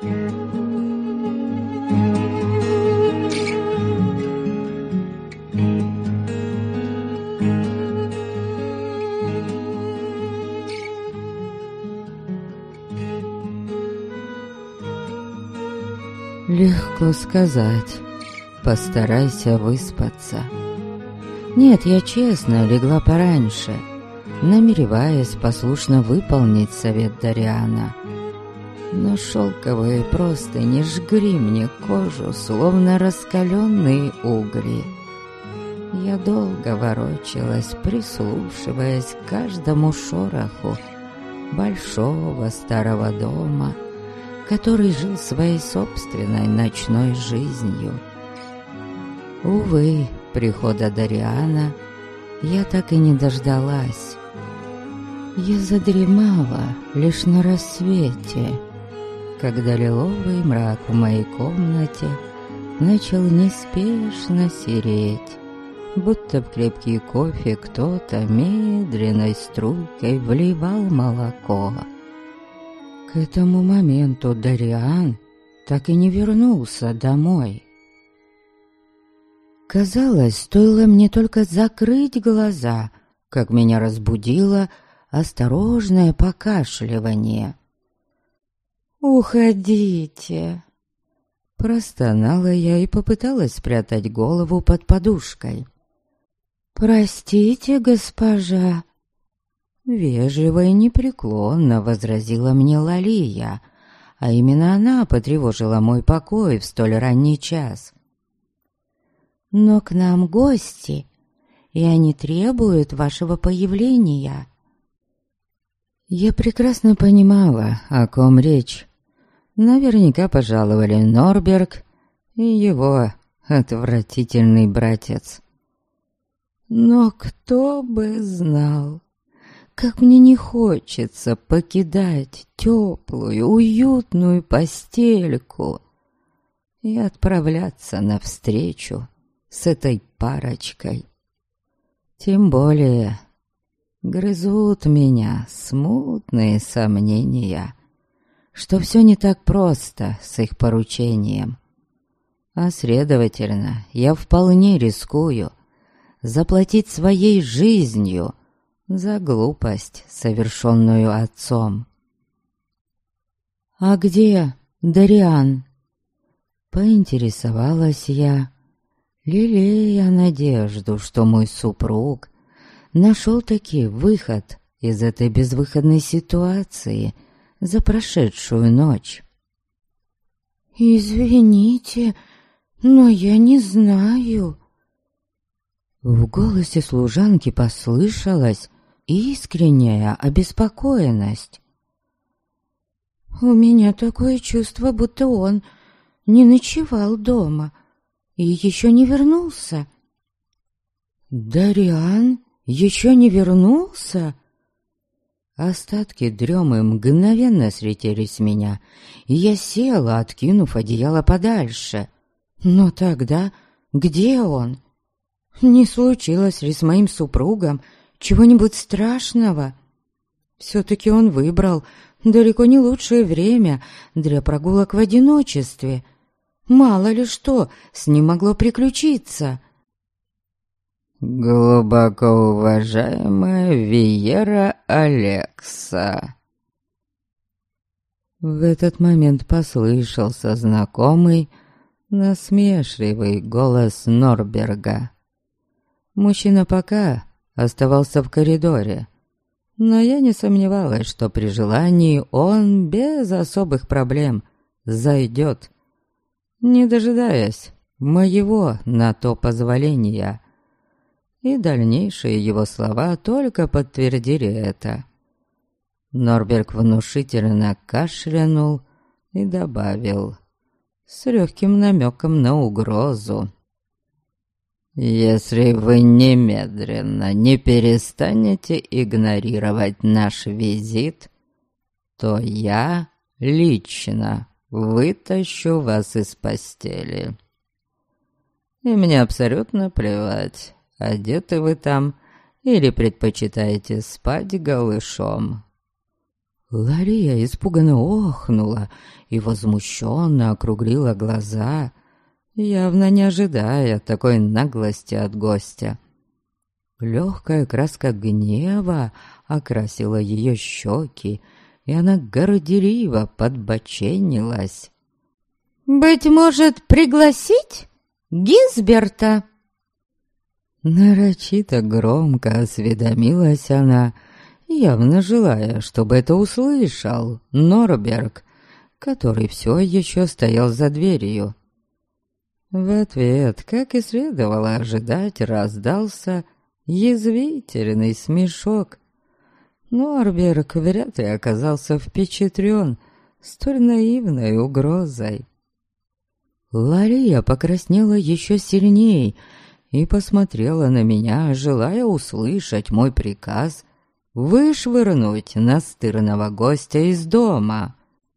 Легко сказать. Постарайся выспаться. Нет, я честно легла пораньше, намереваясь послушно выполнить совет Дариана. Но шелковые простыни жгли мне кожу, словно раскаленные угли. Я долго ворочалась, прислушиваясь к каждому шороху большого старого дома, который жил своей собственной ночной жизнью. Увы, прихода Дариана я так и не дождалась. Я задремала лишь на рассвете, когда лиловый мрак в моей комнате начал неспешно сереть, будто в крепкий кофе кто-то медленной струйкой вливал молоко. К этому моменту Дариан так и не вернулся домой. Казалось, стоило мне только закрыть глаза, как меня разбудило осторожное покашливание. «Уходите!» Простонала я и попыталась спрятать голову под подушкой. «Простите, госпожа!» Вежливо и непреклонно возразила мне Лалия, а именно она потревожила мой покой в столь ранний час. «Но к нам гости, и они требуют вашего появления». Я прекрасно понимала, о ком речь. Наверняка пожаловали Норберг и его отвратительный братец. Но кто бы знал, как мне не хочется покидать теплую, уютную постельку и отправляться навстречу с этой парочкой. Тем более грызут меня смутные сомнения, что все не так просто с их поручением. А следовательно, я вполне рискую заплатить своей жизнью за глупость, совершенную отцом. «А где Дариан?» Поинтересовалась я, лелея надежду, что мой супруг нашел-таки выход из этой безвыходной ситуации за прошедшую ночь. «Извините, но я не знаю». В голосе служанки послышалась искренняя обеспокоенность. «У меня такое чувство, будто он не ночевал дома и еще не вернулся». «Дариан еще не вернулся?» Остатки дремы мгновенно слетели с меня, и я села, откинув одеяло подальше. Но тогда где он? Не случилось ли с моим супругом чего-нибудь страшного? Все-таки он выбрал далеко не лучшее время для прогулок в одиночестве. Мало ли что с ним могло приключиться. «Глубоко уважаемая Виера Алекса». В этот момент послышался знакомый, насмешливый голос Норберга. Мужчина пока оставался в коридоре, но я не сомневалась, что при желании он без особых проблем зайдет, не дожидаясь моего на то позволения. И дальнейшие его слова только подтвердили это. Норберг внушительно кашлянул и добавил с легким намеком на угрозу: «Если вы немедленно не перестанете игнорировать наш визит, то я лично вытащу вас из постели. И мне абсолютно плевать, одеты вы там или предпочитаете спать голышом». Лария испуганно охнула и возмущенно округлила глаза, явно не ожидая такой наглости от гостя. Легкая краска гнева окрасила ее щеки, и она горделиво подбоченилась. «Быть может, пригласить Гизберта?» Нарочито громко осведомилась она, явно желая, чтобы это услышал Норберг, который все еще стоял за дверью. В ответ, как и следовало ожидать, раздался язвительный смешок. Норберг вряд ли оказался впечатлен столь наивной угрозой. Лария покраснела еще сильней и посмотрела на меня, желая услышать мой приказ вышвырнуть настырного гостя из дома.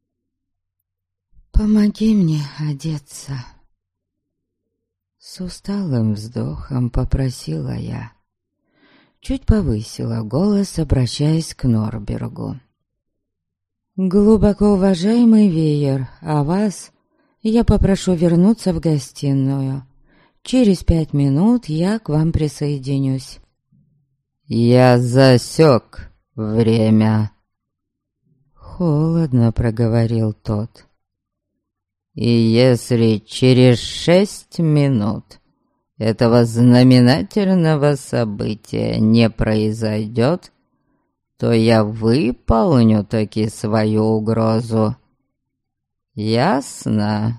«Помоги мне одеться», — с усталым вздохом попросила я. Чуть повысила голос, обращаясь к Норбергу. «Глубоко уважаемый Веер, а вас я попрошу вернуться в гостиную. Через 5 минут я к вам присоединюсь». «Я засек время», — холодно проговорил тот. «И если через 6 минут этого знаменательного события не произойдет, то я выполню таки свою угрозу. Ясно?»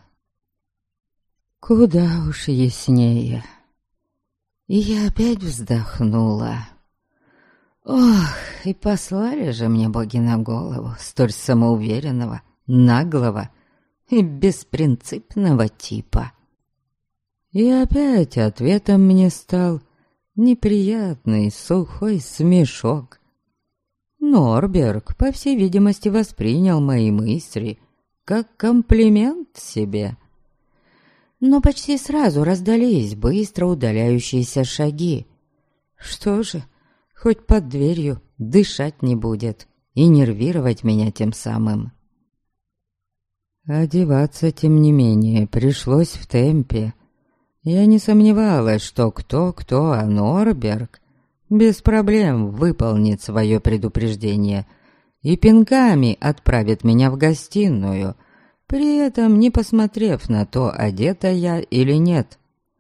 Куда уж яснее. И я опять вздохнула. Ох, и послали же мне боги на голову столь самоуверенного, наглого и беспринципного типа. И опять ответом мне стал неприятный сухой смешок. Норберг, по всей видимости, воспринял мои мысли как комплимент себе. Но почти сразу раздались быстро удаляющиеся шаги. Что же, хоть под дверью дышать не будет и нервировать меня тем самым. Одеваться, тем не менее, пришлось в темпе. Я не сомневалась, что кто, а Норберг без проблем выполнит свое предупреждение и пинками отправит меня в гостиную, при этом не посмотрев на то, одета я или нет.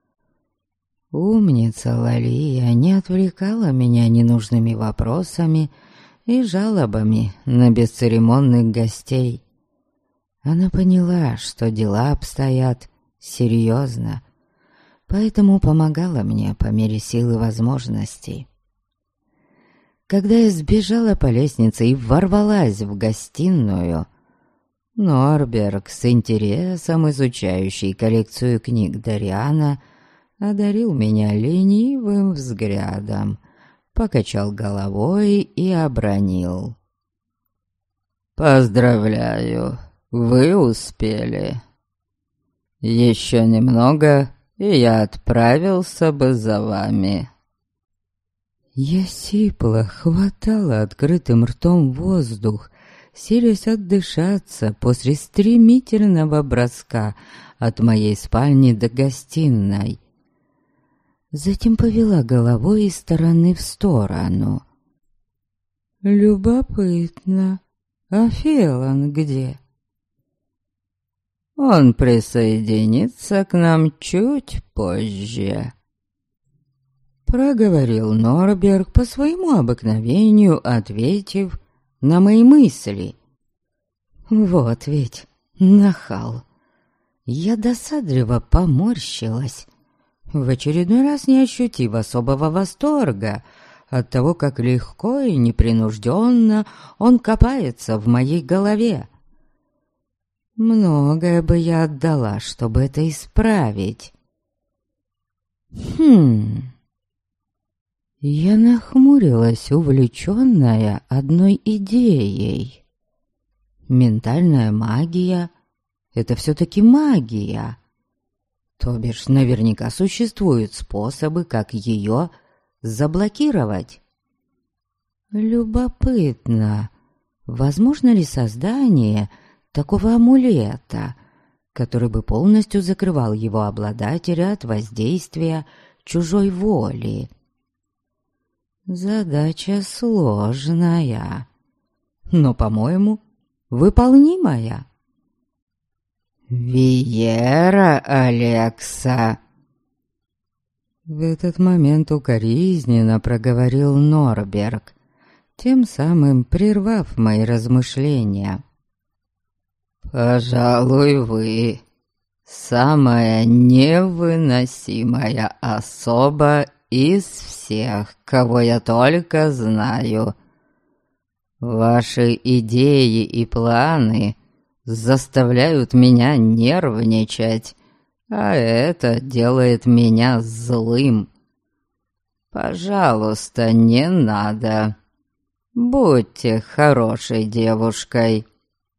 Умница Лария не отвлекала меня ненужными вопросами и жалобами на бесцеремонных гостей. Она поняла, что дела обстоят серьезно, поэтому помогала мне по мере сил и возможностей. Когда я сбежала по лестнице и ворвалась в гостиную, Норберг, с интересом изучающий коллекцию книг Дариана, одарил меня ленивым взглядом, покачал головой и обронил. «Поздравляю, вы успели. Еще немного, и я отправился бы за вами». Я сипло хватала открытым ртом воздух, силясь отдышаться после стремительного броска от моей спальни до гостиной. Затем повела головой из стороны в сторону. «Любопытно, а Фелан где?» «Он присоединится к нам чуть позже», — проговорил Норберг по своему обыкновению, ответив на мои мысли. Вот ведь нахал. Я досадливо поморщилась, в очередной раз не ощутив особого восторга от того, как легко и непринужденно он копается в моей голове. Многое бы я отдала, чтобы это исправить. Я нахмурилась, увлеченная одной идеей. Ментальная магия — это все-таки магия. То бишь, наверняка существуют способы, как ее заблокировать. Любопытно, возможно ли создание такого амулета, который бы полностью закрывал его обладателя от воздействия чужой воли. Задача сложная, но, по-моему, выполнимая. «Виера Алекса!» В этот момент укоризненно проговорил Норберг, тем самым прервав мои размышления. «Пожалуй, вы самая невыносимая особа из всех, кого я только знаю. Ваши идеи и планы заставляют меня нервничать, а это делает меня злым. Пожалуйста, не надо. Будьте хорошей девушкой».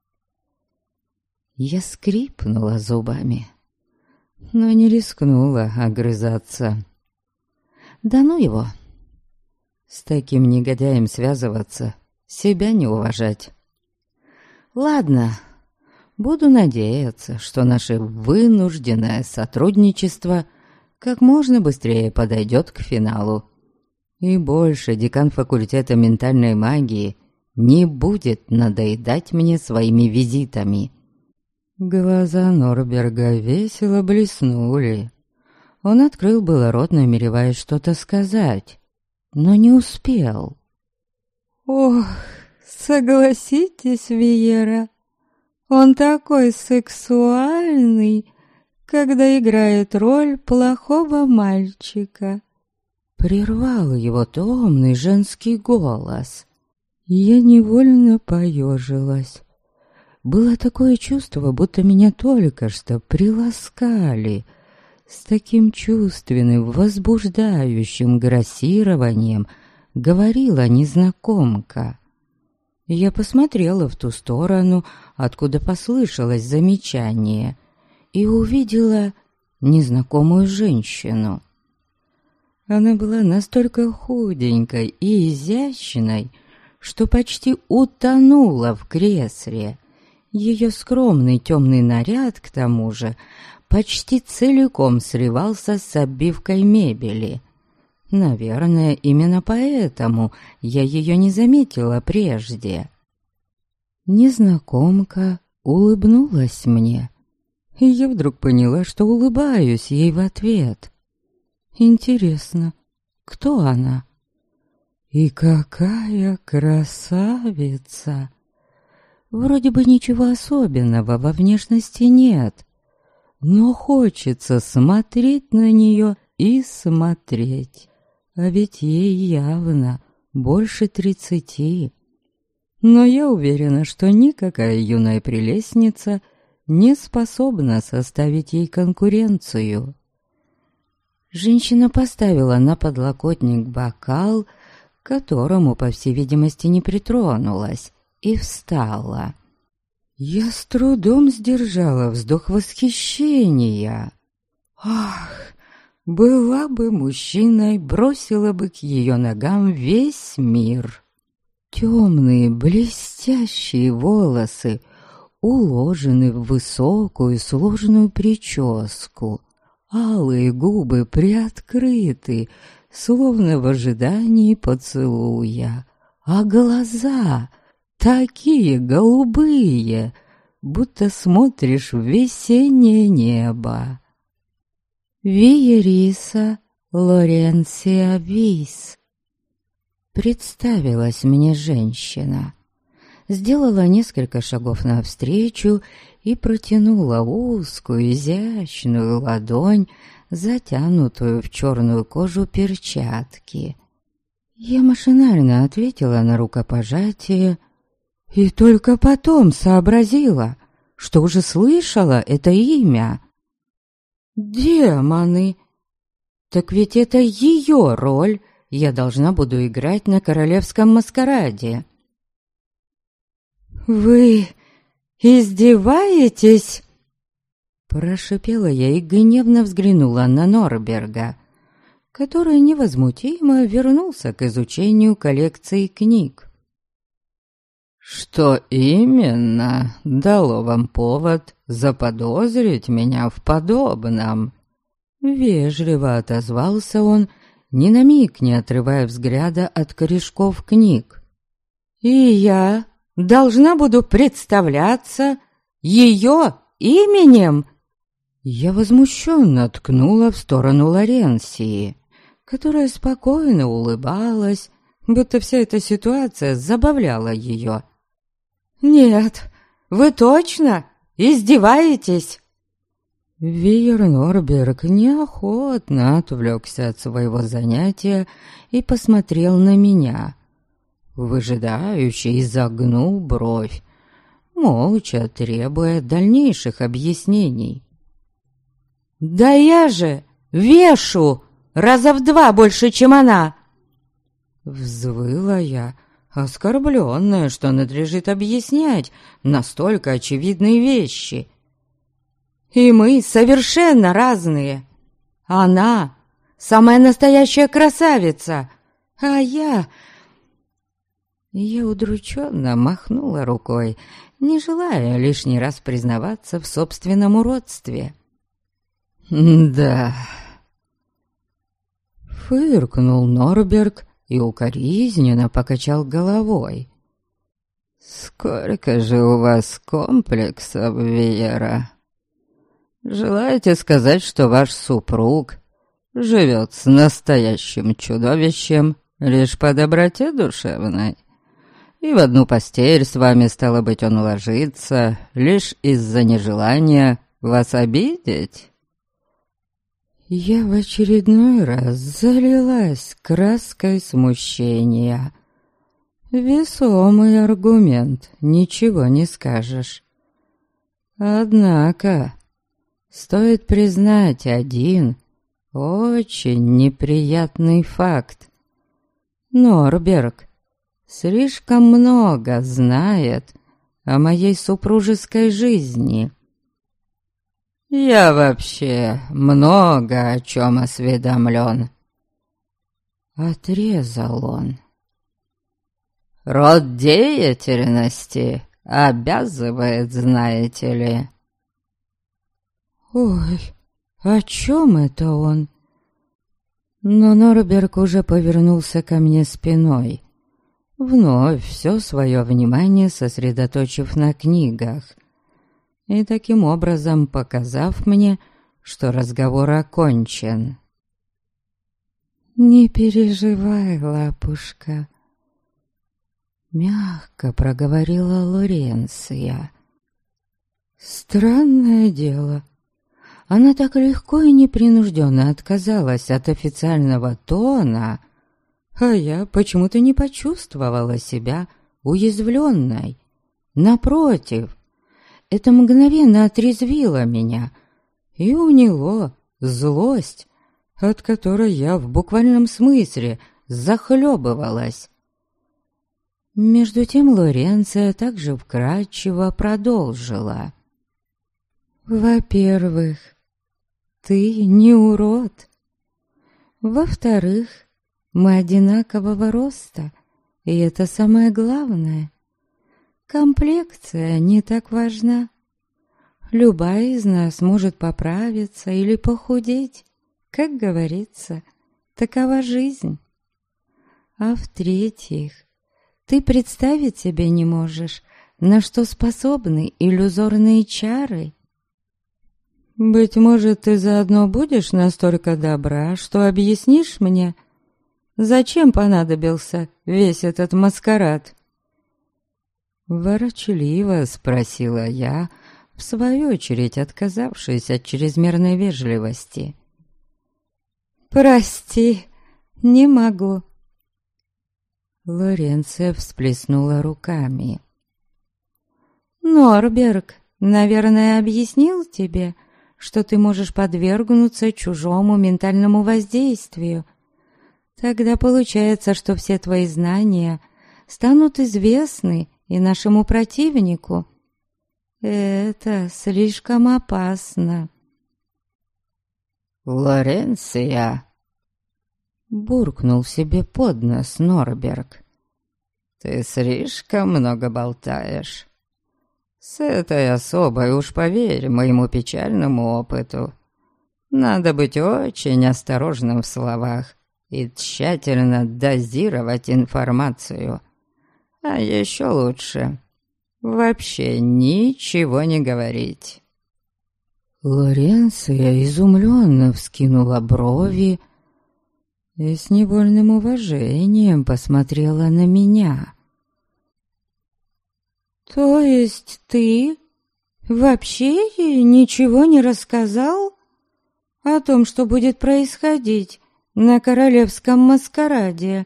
Я скрипнула зубами, но не рискнула огрызаться. Да ну его! С таким негодяем связываться, себя не уважать. Ладно, буду надеяться, что наше вынужденное сотрудничество как можно быстрее подойдет к финалу. И больше декан факультета ментальной магии не будет надоедать мне своими визитами. Глаза Норберга весело блеснули. Он открыл было рот, намереваясь что-то сказать, но не успел. «Ох, согласитесь, Виера, он такой сексуальный, когда играет роль плохого мальчика». Прервал его томный женский голос. Я невольно поежилась. Было такое чувство, будто меня только что приласкали с таким чувственным, возбуждающим грассированием говорила незнакомка. Я посмотрела в ту сторону, откуда послышалось замечание, и увидела незнакомую женщину. Она была настолько худенькой и изящной, что почти утонула в кресле. Ее скромный темный наряд, к тому же, почти целиком сливался с обивкой мебели. Наверное, именно поэтому я ее не заметила прежде. Незнакомка улыбнулась мне, и я вдруг поняла, что улыбаюсь ей в ответ. Интересно, кто она? И какая красавица! Вроде бы ничего особенного во внешности нет, но хочется смотреть на нее и смотреть. А ведь ей явно больше 30. Но я уверена, что никакая юная прелестница не способна составить ей конкуренцию. Женщина поставила на подлокотник бокал, к которому, по всей видимости, не притронулась, и встала. Я с трудом сдержала вздох восхищения. Ах, была бы мужчиной, бросила бы к ее ногам весь мир. Темные блестящие волосы уложены в высокую сложную прическу. Алые губы приоткрыты, словно в ожидании поцелуя, а глаза такие голубые, будто смотришь в весеннее небо. Виериса Лоренция Вис. Представилась мне женщина, сделала несколько шагов навстречу и протянула узкую, изящную ладонь, затянутую в черную кожу перчатки. Я машинально ответила на рукопожатие и только потом сообразила, что уже слышала это имя. Демоны! Так ведь это ее роль я должна буду играть на королевском маскараде. «Вы издеваетесь?» Прошипела я и гневно взглянула на Норберга, который невозмутимо вернулся к изучению коллекции книг. «Что именно дало вам повод заподозрить меня в подобном?» Вежливо отозвался он, ни на миг не отрывая взгляда от корешков книг. «И я должна буду представляться ее именем?» Я возмущенно ткнула в сторону Лоренсии, которая спокойно улыбалась, будто вся эта ситуация забавляла ее. «Нет, вы точно издеваетесь?» Вейер Норберг неохотно отвлекся от своего занятия и посмотрел на меня. Выжидающе изогнул бровь, молча требуя дальнейших объяснений. «Да я же вешу раза в 2 больше, чем она!» Взвыла я, оскорбленная, что надлежит объяснять настолько очевидные вещи. «И мы совершенно разные. Она самая настоящая красавица, а я...» Я удрученно махнула рукой, не желая лишний раз признаваться в собственном уродстве. «Да...» Фыркнул Норберг и укоризненно покачал головой. «Сколько же у вас комплексов, Веера? Желаете сказать, что ваш супруг живет с настоящим чудовищем лишь по доброте душевной? И в одну постель с вами, стало быть, он ложится лишь из-за нежелания вас обидеть?» Я в очередной раз залилась краской смущения. Весомый аргумент, ничего не скажешь. Однако, стоит признать один очень неприятный факт. Норберг слишком много знает о моей супружеской жизни. «Я вообще много о чем осведомлен», — отрезал он. «Род деятельности обязывает, знаете ли». «Ой, о чем это он?» Но Норберг уже повернулся ко мне спиной, вновь все свое внимание сосредоточив на книгах, и таким образом показав мне, что разговор окончен. «Не переживай, лапушка», — мягко проговорила Лоренция. Странное дело, она так легко и непринужденно отказалась от официального тона, а я почему-то не почувствовала себя уязвленной. Напротив, это мгновенно отрезвило меня и уняло злость, от которой я в буквальном смысле захлебывалась. Между тем Лоренция также вкратчиво продолжила. «Во-первых, ты не урод. Во-вторых, мы одинакового роста, и это самое главное. Комплекция не так важна. Любая из нас может поправиться или похудеть. Как говорится, такова жизнь. А в-третьих, ты представить себе не можешь, на что способны иллюзорные чары. Быть может, ты заодно будешь настолько добра, что объяснишь мне, зачем понадобился весь этот маскарад?» Ворчливо спросила я, в свою очередь отказавшись от чрезмерной вежливости. «Прости, не могу». Лоренция всплеснула руками. «Норберг, наверное, объяснил тебе, что ты можешь подвергнуться чужому ментальному воздействию. Тогда получается, что все твои знания станут известны и нашему противнику. Это слишком опасно». «Лоренция», — буркнул себе под нос Норберг, — «Ты слишком много болтаешь. С этой особой, уж поверь моему печальному опыту, надо быть очень осторожным в словах и тщательно дозировать информацию. А еще лучше вообще ничего не говорить». Лоренция изумленно вскинула брови и с невольным уважением посмотрела на меня. «То есть ты вообще ей ничего не рассказал о том, что будет происходить на королевском маскараде?»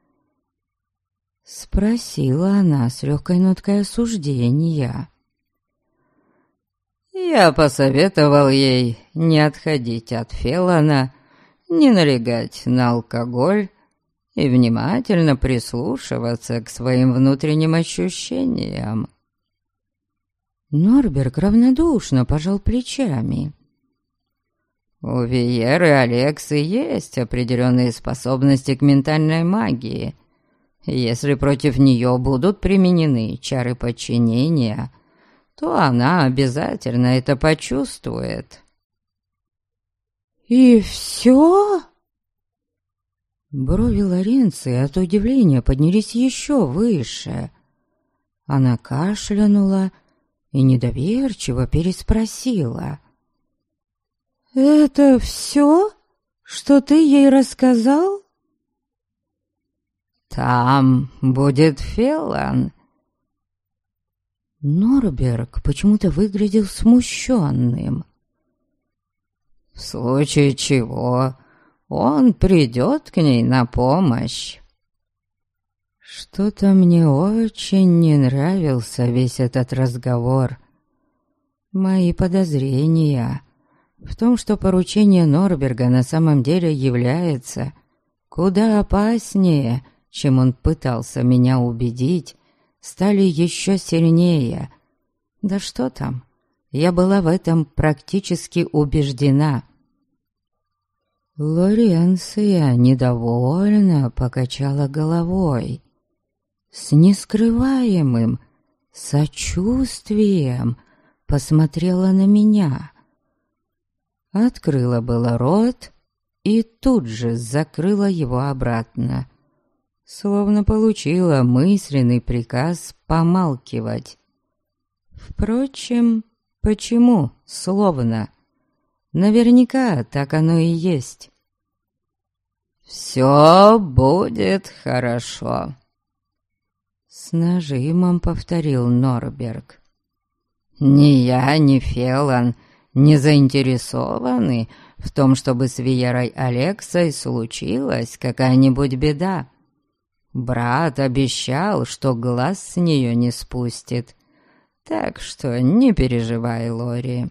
Спросила она с легкой ноткой осуждения. Я посоветовал ей не отходить от Феллона, не налегать на алкоголь и внимательно прислушиваться к своим внутренним ощущениям. Норберг равнодушно пожал плечами. У Виеры Алексы есть определенные способности к ментальной магии. Если против нее будут применены чары подчинения, то она обязательно это почувствует. «И все?» Брови Лоренции от удивления поднялись еще выше. Она кашлянула и недоверчиво переспросила. «Это все, что ты ей рассказал?» «Там будет Феллон». Норберг почему-то выглядел смущенным. «В случае чего он придет к ней на помощь». Что-то мне очень не нравился весь этот разговор. Мои подозрения в том, что поручение Норберга на самом деле является куда опаснее, чем он пытался меня убедить, стали еще сильнее. Да что там, я была в этом практически убеждена. Лоренция недовольно покачала головой. С нескрываемым сочувствием посмотрела на меня. Открыла было рот и тут же закрыла его обратно, словно получила мысленный приказ помалкивать. Впрочем, почему словно? Наверняка так оно и есть. «Все будет хорошо», — с нажимом повторил Норберг. «Ни я, ни Феллон не заинтересованы в том, чтобы с Виерой Алексой случилась какая-нибудь беда. Брат обещал, что глаз с нее не спустит, так что не переживай, Лори».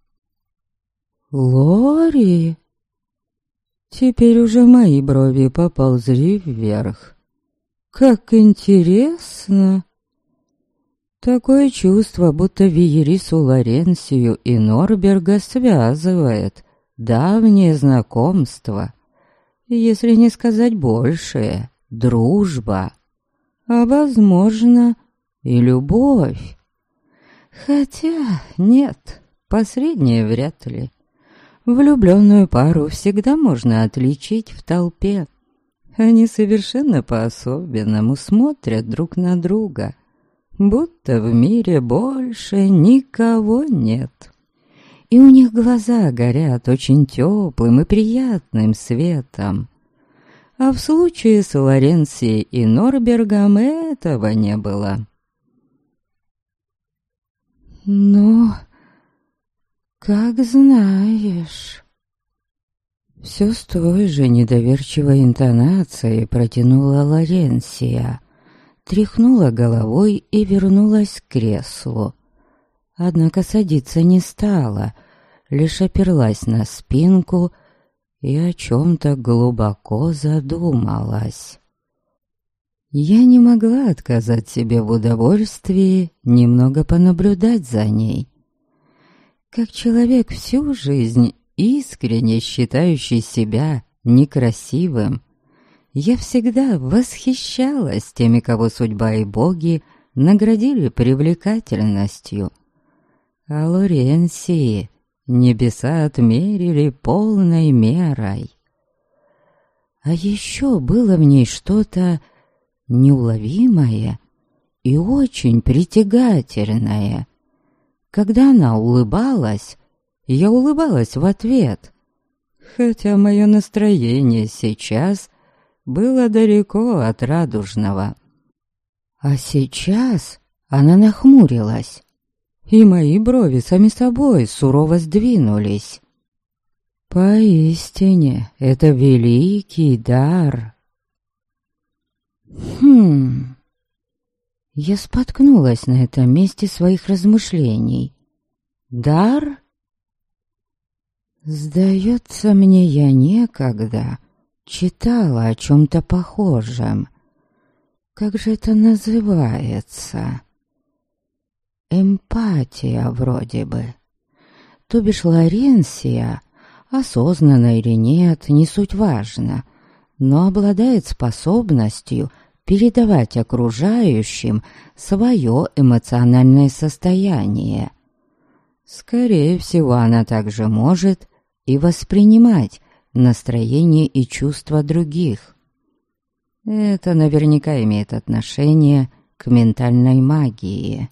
«Лори?» Теперь уже мои брови поползли вверх. «Как интересно!» Такое чувство, будто Виерису Лоренцию и Норберга связывает давнее знакомство, если не сказать большее, дружба, а, возможно, и любовь. Хотя нет, последнее вряд ли. Влюбленную пару всегда можно отличить в толпе. Они совершенно по-особенному смотрят друг на друга, будто в мире больше никого нет. И у них глаза горят очень теплым и приятным светом. А в случае с Лоренцией и Норбергом этого не было. «Ну, как знаешь...» Все с той же недоверчивой интонацией протянула Лоренция, тряхнула головой и вернулась к креслу. Однако садиться не стала, лишь оперлась на спинку и о чем-то глубоко задумалась. Я не могла отказать себе в удовольствии немного понаблюдать за ней. Как человек, всю жизнь искренне считающий себя некрасивым, я всегда восхищалась теми, кого судьба и боги наградили привлекательностью. А Лоренсии небеса отмерили полной мерой. А еще было в ней что-то неуловимое и очень притягательное. Когда она улыбалась, я улыбалась в ответ, хотя мое настроение сейчас было далеко от радужного. А сейчас она нахмурилась, и мои брови сами собой сурово сдвинулись. Поистине, это великий дар. Я споткнулась на этом месте своих размышлений. Дар? Сдается мне, я некогда читала о чем-то похожем. Как же это называется? Эмпатия вроде бы. То бишь Лоренсия, осознанно или нет, не суть важно, но обладает способностью передавать окружающим свое эмоциональное состояние. Скорее всего, она также может и воспринимать настроение и чувства других. Это наверняка имеет отношение к ментальной магии.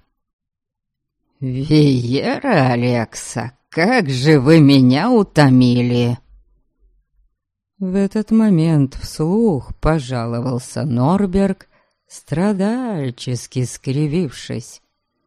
«Виера Алекса, как же вы меня утомили!» В этот момент вслух пожаловался Норберг, страдальчески скривившись.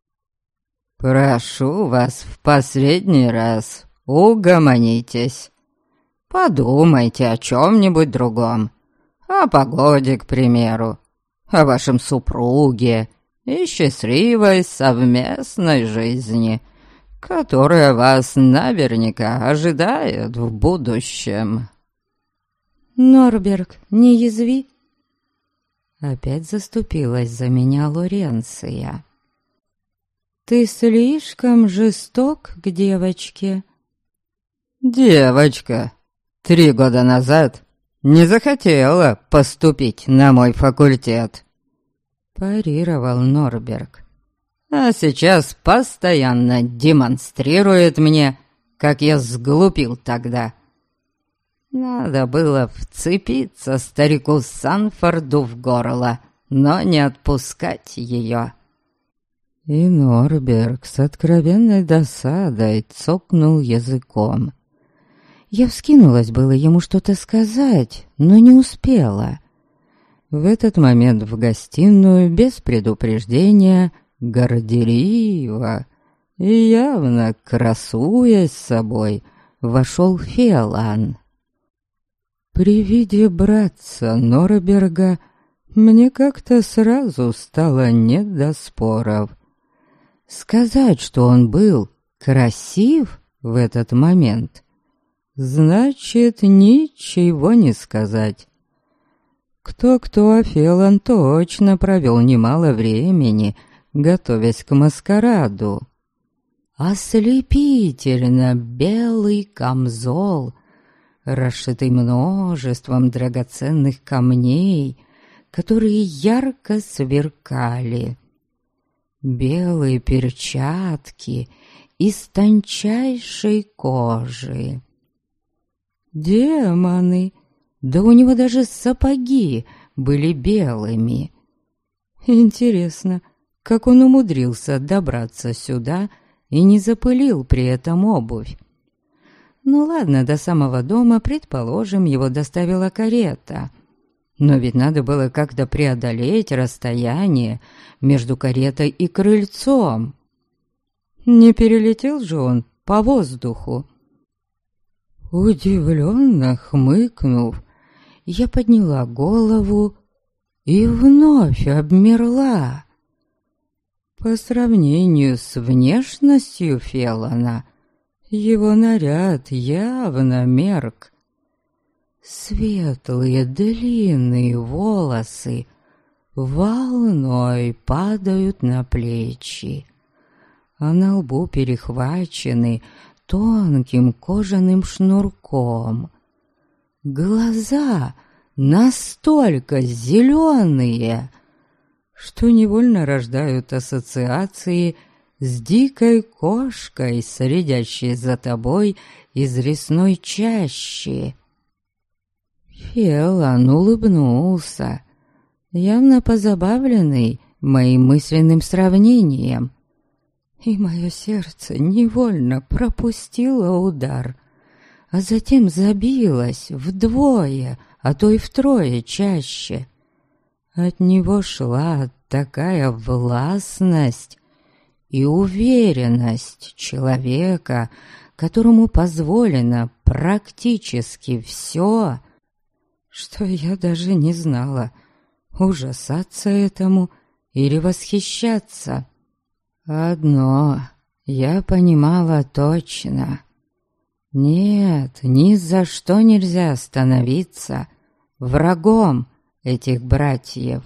«Прошу вас в последний раз, угомонитесь. Подумайте о чем-нибудь другом. О погоде, к примеру, о вашем супруге и счастливой совместной жизни, которая вас наверняка ожидает в будущем». «Норберг, не язви!» Опять заступилась за меня Лоренсия. «Ты слишком жесток к девочке». «Девочка 3 года назад не захотела поступить на мой факультет», парировал Норберг. «А сейчас постоянно демонстрирует мне, как я сглупил тогда. Надо было вцепиться старику Санфорду в горло, но не отпускать ее». И Норберг с откровенной досадой цокнул языком. Я вскинулась было ему что-то сказать, но не успела. В этот момент в гостиную, без предупреждения, горделиво и явно красуясь собой, вошел Фиолан. При виде братца Норберга мне как-то сразу стало не до споров. Сказать, что он был красив в этот момент, значит ничего не сказать. Кто-кто, а Фиолан точно провел немало времени, готовясь к маскараду. Ослепительно белый камзол, расшитый множеством драгоценных камней, которые ярко сверкали. Белые перчатки из тончайшей кожи. Демоны! Да у него даже сапоги были белыми. Интересно, как он умудрился добраться сюда и не запылил при этом обувь. Ну ладно, до самого дома, предположим, его доставила карета. Но ведь надо было как-то преодолеть расстояние между каретой и крыльцом. Не перелетел же он по воздуху. Удивленно хмыкнув, я подняла голову и вновь обмерла. По сравнению с внешностью Фиолана, его наряд явно мерк. Светлые длинные волосы волной падают на плечи, а на лбу перехвачены тонким кожаным шнурком. Глаза настолько зеленые, что невольно рождают ассоциации с дикой кошкой, следящей за тобой из лесной чащи. Фелан улыбнулся, явно позабавленный моим мысленным сравнением, и мое сердце невольно пропустило удар, а затем забилось вдвое, а то и втрое чаще. От него шла такая властность и уверенность человека, которому позволено практически все, что я даже не знала, ужасаться этому или восхищаться. Одно я понимала точно. Нет, ни за что нельзя становиться врагом этих братьев.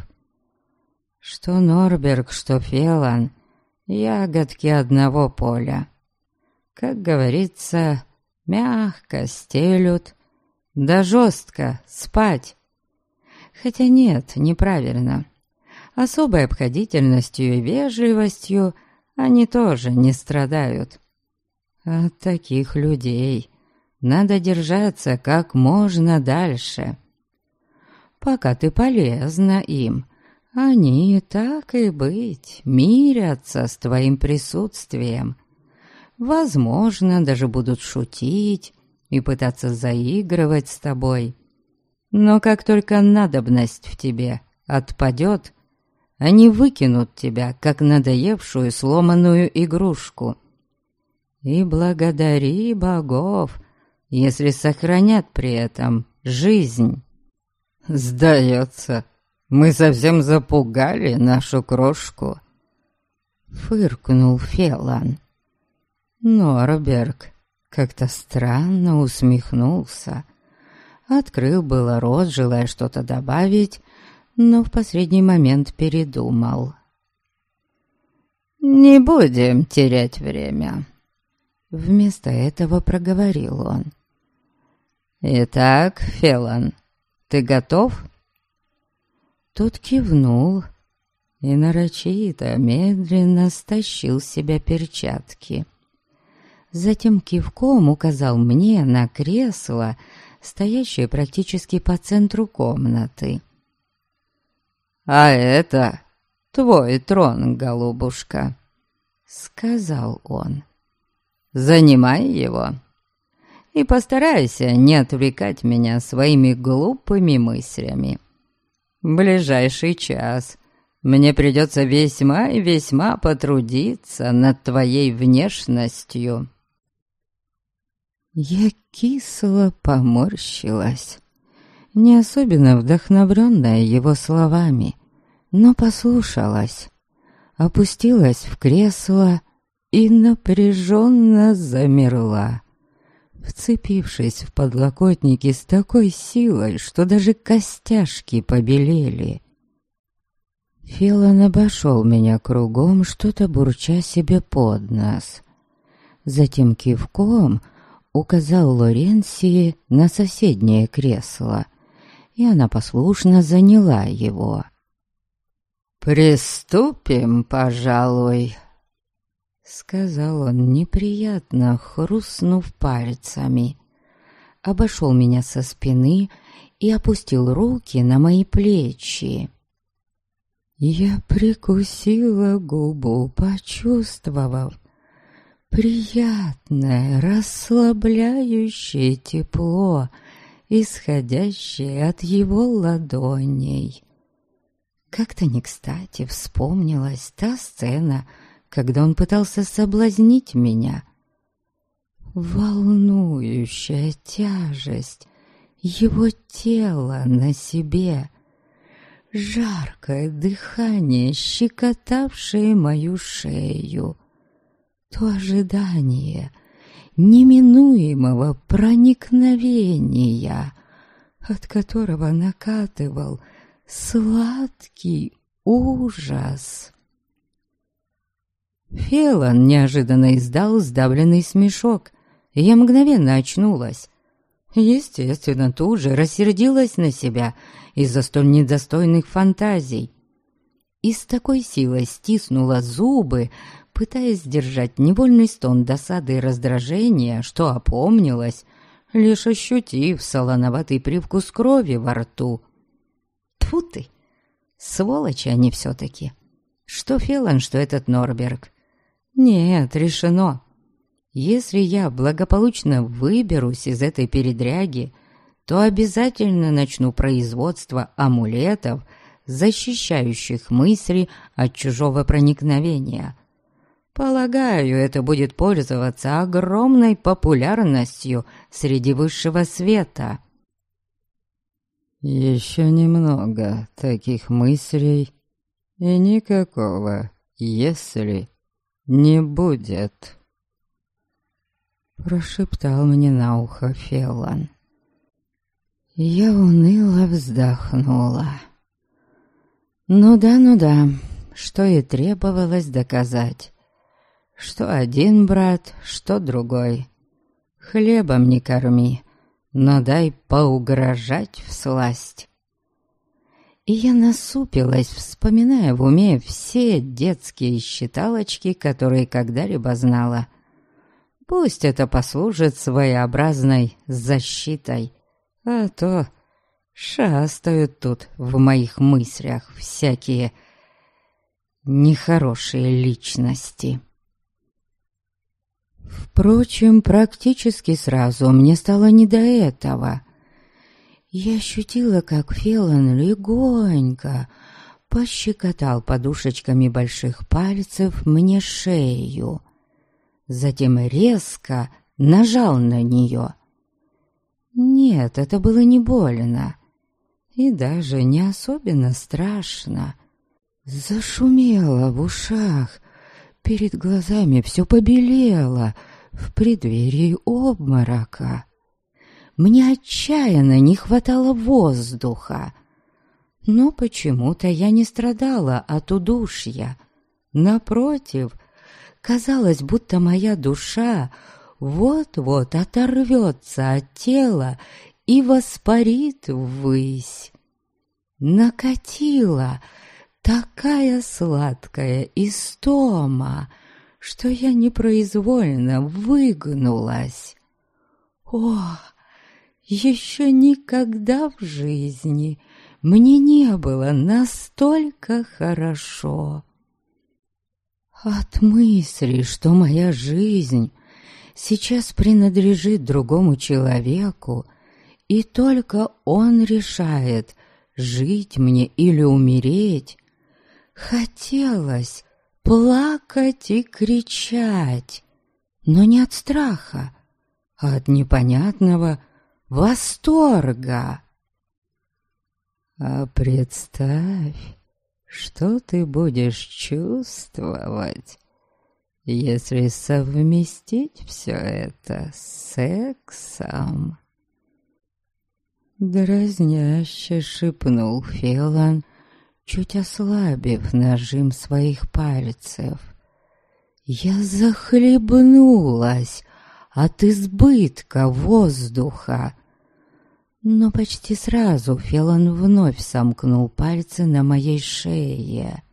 Что Норберг, что Фелан — ягодки одного поля. Как говорится, мягко стелют, да жестко спать. Хотя нет, неправильно. Особой обходительностью и вежливостью они тоже не страдают. От таких людей надо держаться как можно дальше. Пока ты полезна им, они, так и быть, мирятся с твоим присутствием. Возможно, даже будут шутить и пытаться заигрывать с тобой. Но как только надобность в тебе отпадет, они выкинут тебя, как надоевшую сломанную игрушку. И благодари богов, если сохранят при этом жизнь. «Сдается, мы совсем запугали нашу крошку», — фыркнул Фелан. Норберг как-то странно усмехнулся. Открыл было рот, желая что-то добавить, но в последний момент передумал. «Не будем терять время», — вместо этого проговорил он. «Итак, Фелан, ты готов?» Тот кивнул и нарочито, медленно стащил с себя перчатки. Затем кивком указал мне на кресло, стоящее практически по центру комнаты. «А это твой трон, голубушка», — сказал он. «Занимай его и постарайся не отвлекать меня своими глупыми мыслями. Ближайший час мне придется весьма и весьма потрудиться над твоей внешностью». Я кисло поморщилась, не особенно вдохновленная его словами, но послушалась, опустилась в кресло и напряженно замерла, вцепившись в подлокотники с такой силой, что даже костяшки побелели. Фелан обошел меня кругом, что-то бурча себе под нос. Затем кивком указал Лоренсии на соседнее кресло, и она послушно заняла его. «Приступим, пожалуй», — сказал он, неприятно хрустнув пальцами. Обошел меня со спины и опустил руки на мои плечи. Я прикусила губу, почувствовав приятное, расслабляющее тепло, исходящее от его ладоней. Как-то не кстати вспомнилась та сцена, когда он пытался соблазнить меня. Волнующая тяжесть его тела на себе, жаркое дыхание, щекотавшее мою шею, то ожидание неминуемого проникновения, от которого накатывал сладкий ужас. Фелан неожиданно издал сдавленный смешок, и я мгновенно очнулась. Естественно, тут же рассердилась на себя из-за столь недостойных фантазий и с такой силой стиснула зубы, пытаясь сдержать невольный стон досады и раздражения, что опомнилась, лишь ощутив солоноватый привкус крови во рту. Тьфу ты! Сволочи они все-таки! Что Фелан, что этот Норберг. Нет, решено. Если я благополучно выберусь из этой передряги, то обязательно начну производство амулетов, защищающих мысли от чужого проникновения. Полагаю, это будет пользоваться огромной популярностью среди высшего света. Еще немного таких мыслей, и никакого «если» не будет. Прошептал мне на ухо Фелан. Я уныло вздохнула. Ну да, что и требовалось доказать. Что один брат, что другой. Хлебом не корми, но дай поугрожать всласть. И я насупилась, вспоминая в уме все детские считалочки, которые когда-либо знала. Пусть это послужит своеобразной защитой, а то шастают тут в моих мыслях всякие нехорошие личности. Впрочем, практически сразу мне стало не до этого. Я ощутила, как Фелан легонько пощекотал подушечками больших пальцев мне шею. Затем резко нажал на нее. Нет, это было не больно. И даже не особенно страшно. Зашумело в ушах. Перед глазами все побелело в преддверии обморока. Мне отчаянно не хватало воздуха. Но почему-то я не страдала от удушья. Напротив, казалось, будто моя душа вот-вот оторвется от тела и воспарит ввысь. Накатила такая сладкая истома, что я непроизвольно выгнулась. О, еще никогда в жизни мне не было настолько хорошо. От мысли, что моя жизнь сейчас принадлежит другому человеку, и только он решает, жить мне или умереть, хотелось плакать и кричать, но не от страха, а от непонятного восторга. А представь, что ты будешь чувствовать, если совместить все это с сексом? Дразняще шепнул Фелан, чуть ослабив нажим своих пальцев. Я захлебнулась от избытка воздуха. Но почти сразу Фелан вновь сомкнул пальцы на моей шее.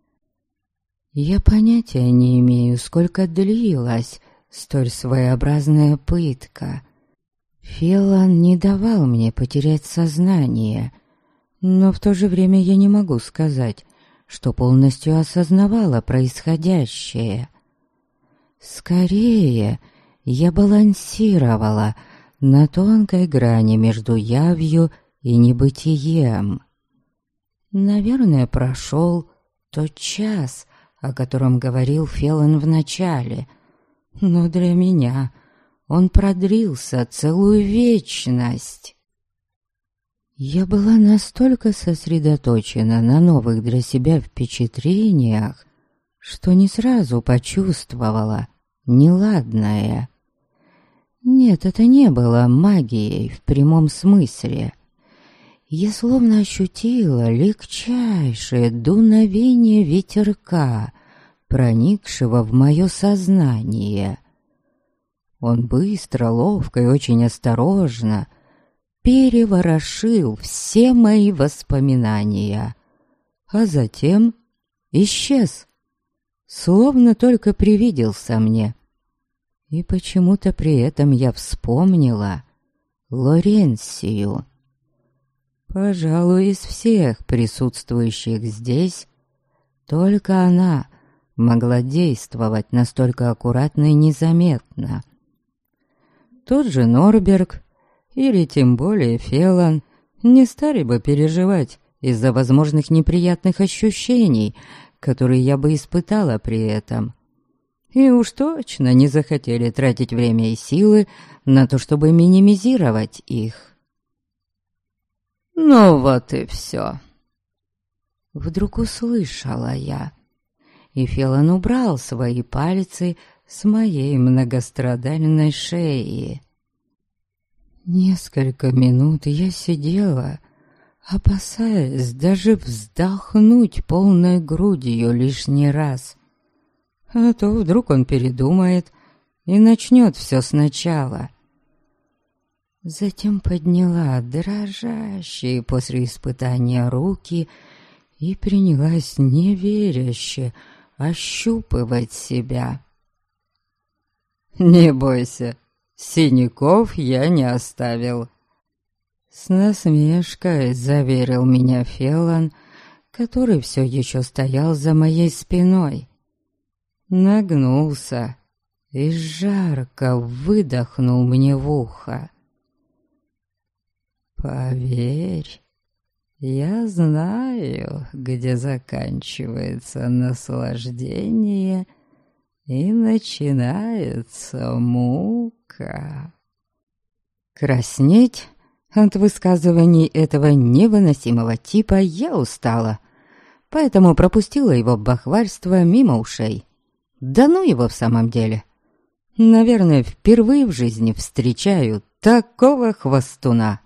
Я понятия не имею, сколько длилась столь своеобразная пытка. Фелан не давал мне потерять сознание, но в то же время я не могу сказать, что полностью осознавала происходящее. Скорее, я балансировала на тонкой грани между явью и небытием. Наверное, прошел тот час, о котором говорил Фелан в начале, но для меня он продлился целую вечность. Я была настолько сосредоточена на новых для себя впечатлениях, что не сразу почувствовала неладное. Нет, это не было магией в прямом смысле. Я словно ощутила легчайшее дуновение ветерка, проникшего в мое сознание. Он быстро, ловко и очень осторожно переворошил все мои воспоминания, а затем исчез, словно только привиделся мне. И почему-то при этом я вспомнила Лоренсию. Пожалуй, из всех присутствующих здесь только она могла действовать настолько аккуратно и незаметно. Тот же Норберг, или тем более Фелан, не стали бы переживать из-за возможных неприятных ощущений, которые я бы испытала при этом. И уж точно не захотели тратить время и силы на то, чтобы минимизировать их. «Ну вот и все», — вдруг услышала я, и Фелан убрал свои пальцы с моей многострадальной шеи. Несколько минут я сидела, опасаясь даже вздохнуть полной грудью лишний раз. А то вдруг он передумает и начнет все сначала. Затем подняла дрожащие после испытания руки и принялась неверяще ощупывать себя. «Не бойся, синяков я не оставил», — с насмешкой заверил меня Фелан, который все еще стоял за моей спиной. Нагнулся и жарко выдохнул мне в ухо. «Поверь, я знаю, где заканчивается наслаждение и начинается мука». Краснеть от высказываний этого невыносимого типа я устала, поэтому пропустила его бахвальство мимо ушей. Да ну его в самом деле. Наверное, впервые в жизни встречаю такого хвостуна.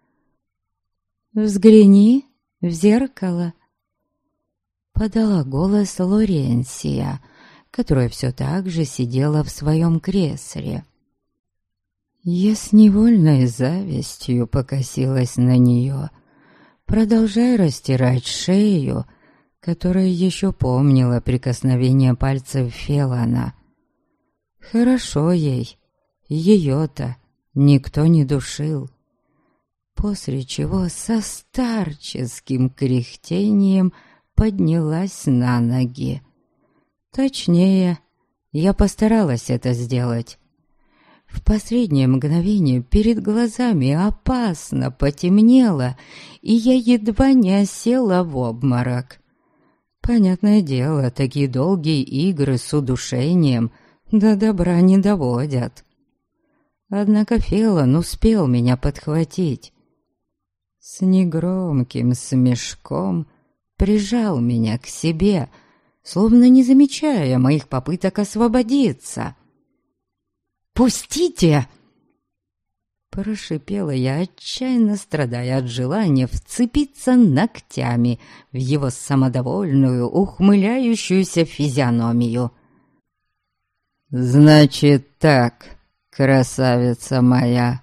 «Взгляни в зеркало», — подала голос Лоренсия, которая все так же сидела в своем кресле. Я с невольной завистью покосилась на нее, продолжая растирать шею, которая еще помнила прикосновение пальцев Фелана. Хорошо ей, ее-то никто не душил. После чего со старческим кряхтением поднялась на ноги. Точнее, я постаралась это сделать. В последнее мгновение перед глазами опасно потемнело, и я едва не осела в обморок. Понятное дело, такие долгие игры с удушением до добра не доводят. Однако Фелан успел меня подхватить. С негромким смешком прижал меня к себе, словно не замечая моих попыток освободиться. «Пустите!» Прошипела я, отчаянно страдая от желания вцепиться ногтями в его самодовольную, ухмыляющуюся физиономию. «Значит так, красавица моя!»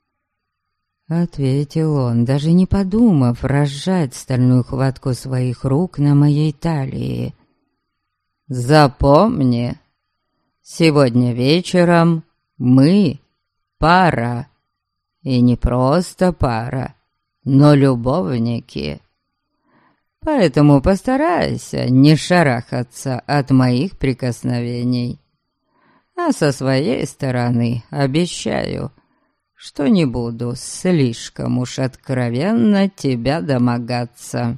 Ответил он, даже не подумав разжать стальную хватку своих рук на моей талии. «Запомни, сегодня вечером мы пара. И не просто пара, но любовники. Поэтому постарайся не шарахаться от моих прикосновений. А со своей стороны обещаю, что не буду слишком уж откровенно тебя домогаться».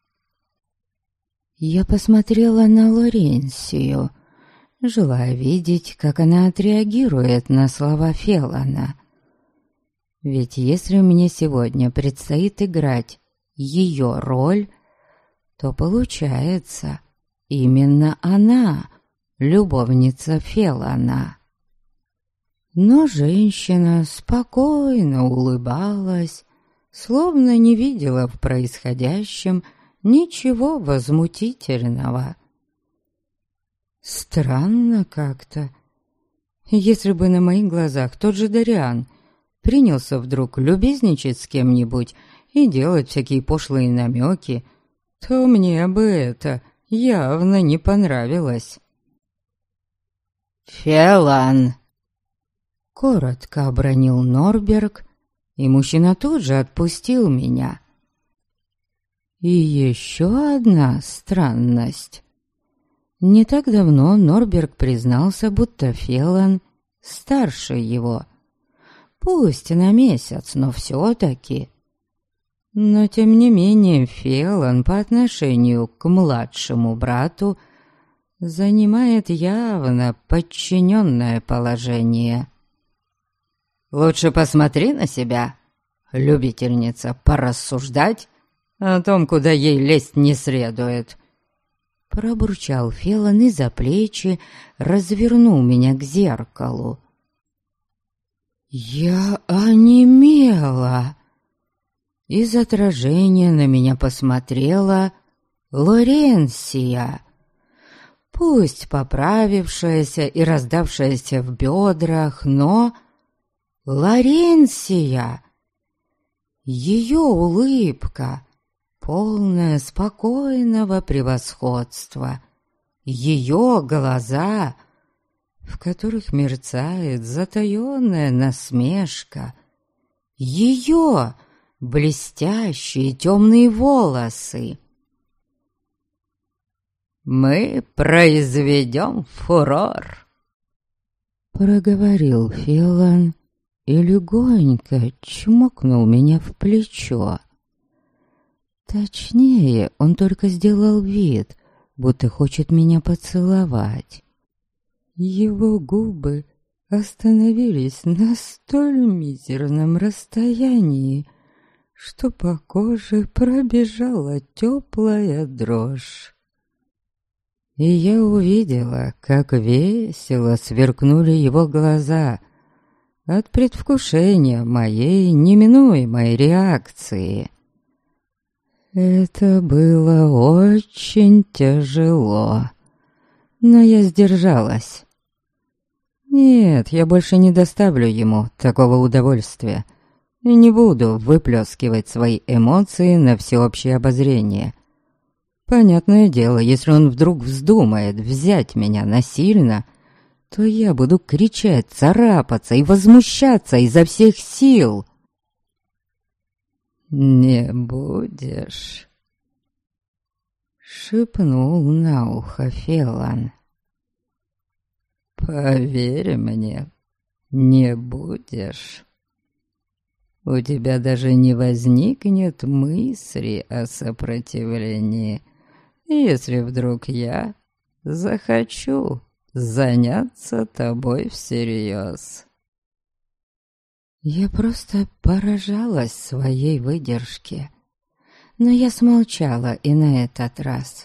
Я посмотрела на Лоренсию, желая видеть, как она отреагирует на слова Фелана. Ведь если мне сегодня предстоит играть ее роль, то получается, именно она любовница Фелана. Но женщина спокойно улыбалась, словно не видела в происходящем ничего возмутительного. Странно как-то. Если бы на моих глазах тот же Дариан принялся вдруг любезничать с кем-нибудь и делать всякие пошлые намеки, то мне бы это явно не понравилось. «Фелан!» — коротко обронил Норберг, и мужчина тут же отпустил меня. И еще одна странность. Не так давно Норберг признался, будто Фелан старше его. Пусть на месяц, но все-таки. Но тем не менее Фелан по отношению к младшему брату занимает явно подчиненное положение. «Лучше посмотри на себя, любительница, порассуждать о том, куда ей лезть не следует». Пробурчал Фелан и за плечи развернул меня к зеркалу. Я онемела. Из отражения на меня посмотрела Лоренсия. Пусть поправившаяся и раздавшаяся в бедрах, но Лоренсия. Ее улыбка, полная спокойного превосходства. Ее глаза, в которых мерцает затаённая насмешка. Ее блестящие темные волосы. «Мы произведем фурор», — проговорил Фелан и легонько чмокнул меня в плечо. Точнее, он только сделал вид, будто хочет меня поцеловать. Его губы остановились на столь мизерном расстоянии, что по коже пробежала теплая дрожь. И я увидела, как весело сверкнули его глаза от предвкушения моей неминуемой реакции. Это было очень тяжело, но я сдержалась. Нет, я больше не доставлю ему такого удовольствия и не буду выплескивать свои эмоции на всеобщее обозрение. Понятное дело, если он вдруг вздумает взять меня насильно, то я буду кричать, царапаться и возмущаться изо всех сил. «Не будешь?» — шепнул на ухо Фелан. «Поверь мне, не будешь. У тебя даже не возникнет мысли о сопротивлении, если вдруг я захочу заняться тобой всерьез». Я просто поражалась своей выдержке, но я смолчала и на этот раз.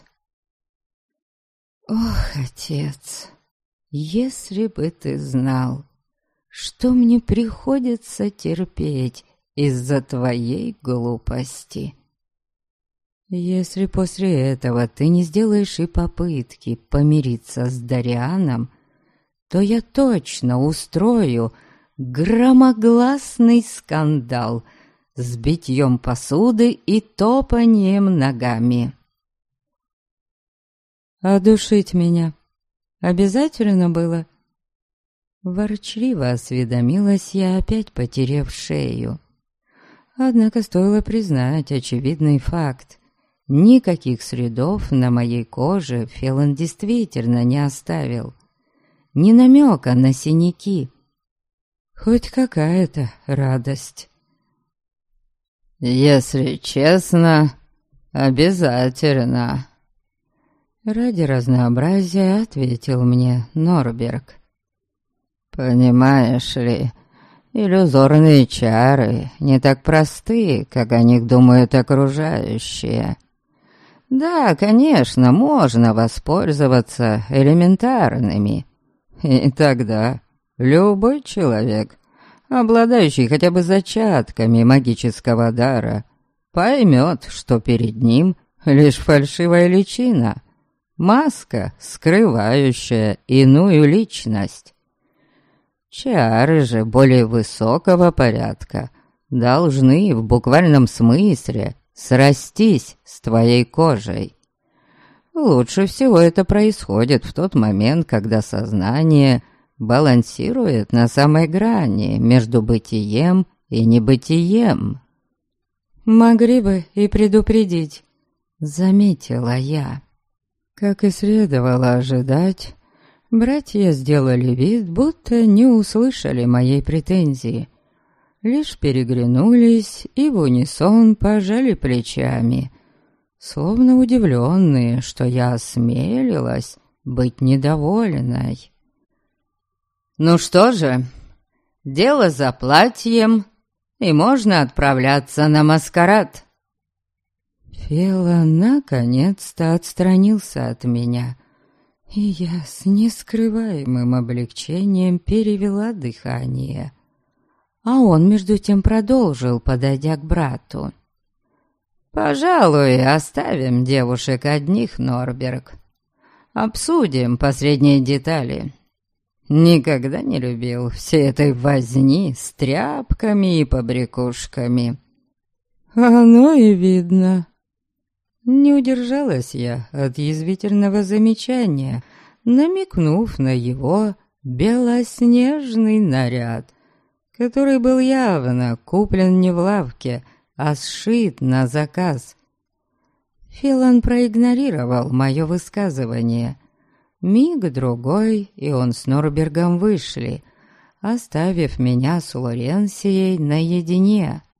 «Ох, отец, если бы ты знал, что мне приходится терпеть из-за твоей глупости. Если после этого ты не сделаешь и попытки помириться с Дарианом, то я точно устрою громогласный скандал с битьем посуды и топанием ногами. «А душить меня обязательно было?» Ворчливо осведомилась я, опять потеряв шею. Однако стоило признать очевидный факт. Никаких следов на моей коже Фелан действительно не оставил. Ни намека на синяки. Хоть какая-то радость. «Если честно, обязательно», — ради разнообразия ответил мне Норберг. «Понимаешь ли, иллюзорные чары не так просты, как о них думают окружающие. Да, конечно, можно воспользоваться элементарными, и тогда любой человек, обладающий хотя бы зачатками магического дара, поймет, что перед ним лишь фальшивая личина, маска, скрывающая иную личность. Чары же более высокого порядка должны в буквальном смысле срастись с твоей кожей. Лучше всего это происходит в тот момент, когда сознание балансирует на самой грани между бытием и небытием. «Могли бы и предупредить», — заметила я. Как и следовало ожидать, братья сделали вид, будто не услышали моей претензии. Лишь переглянулись и в унисон пожали плечами, словно удивленные, что я осмелилась быть недовольной. «Ну что же, дело за платьем, и можно отправляться на маскарад». Фела наконец-то отстранился от меня, и я с нескрываемым облегчением перевела дыхание. А он между тем продолжил, подойдя к брату. «Пожалуй, оставим девушек одних, Норберг. Обсудим последние детали. Никогда не любил всей этой возни с тряпками и побрякушками». «Оно и видно». Не удержалась я от язвительного замечания, намекнув на его белоснежный наряд, который был явно куплен не в лавке, а сшит на заказ. Филан проигнорировал мое высказывание. Миг-другой, и он с Норбергом вышли, оставив меня с Лоренсией наедине.